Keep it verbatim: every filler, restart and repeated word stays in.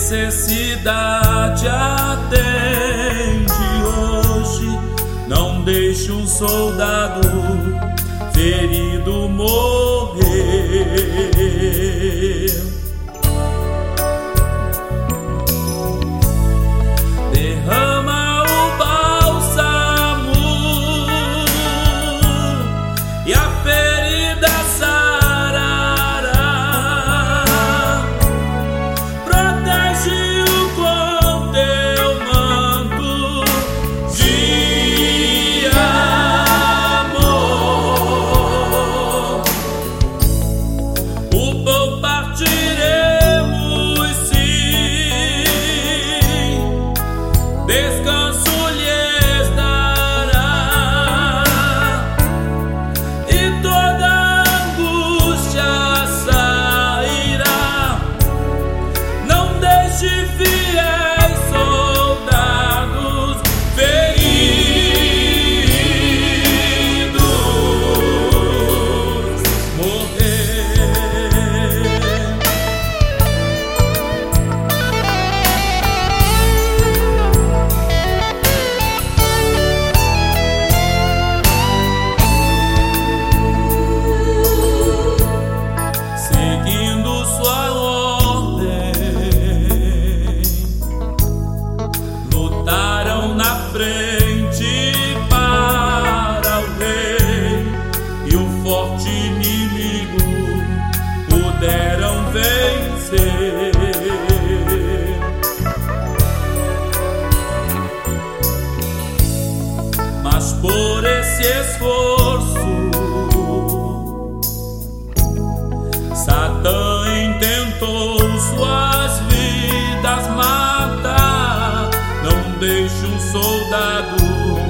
necessidade atende hoje. Não deixe um soldado ferido morrer. Derrama o bálsamo e a ferida sarará. Protege-o com teu manto de amor. O pão partiremos, sim, descanso lhes dará, e toda angústia sairá. Não deixe fiéis soldados feridos morrer. Seguindo sua ordem, lutaram na frente para o rei, e o forte inimigo puderam vencer. Mas por esse esforço Satã intentou suas vidas matar. Não deixe um soldado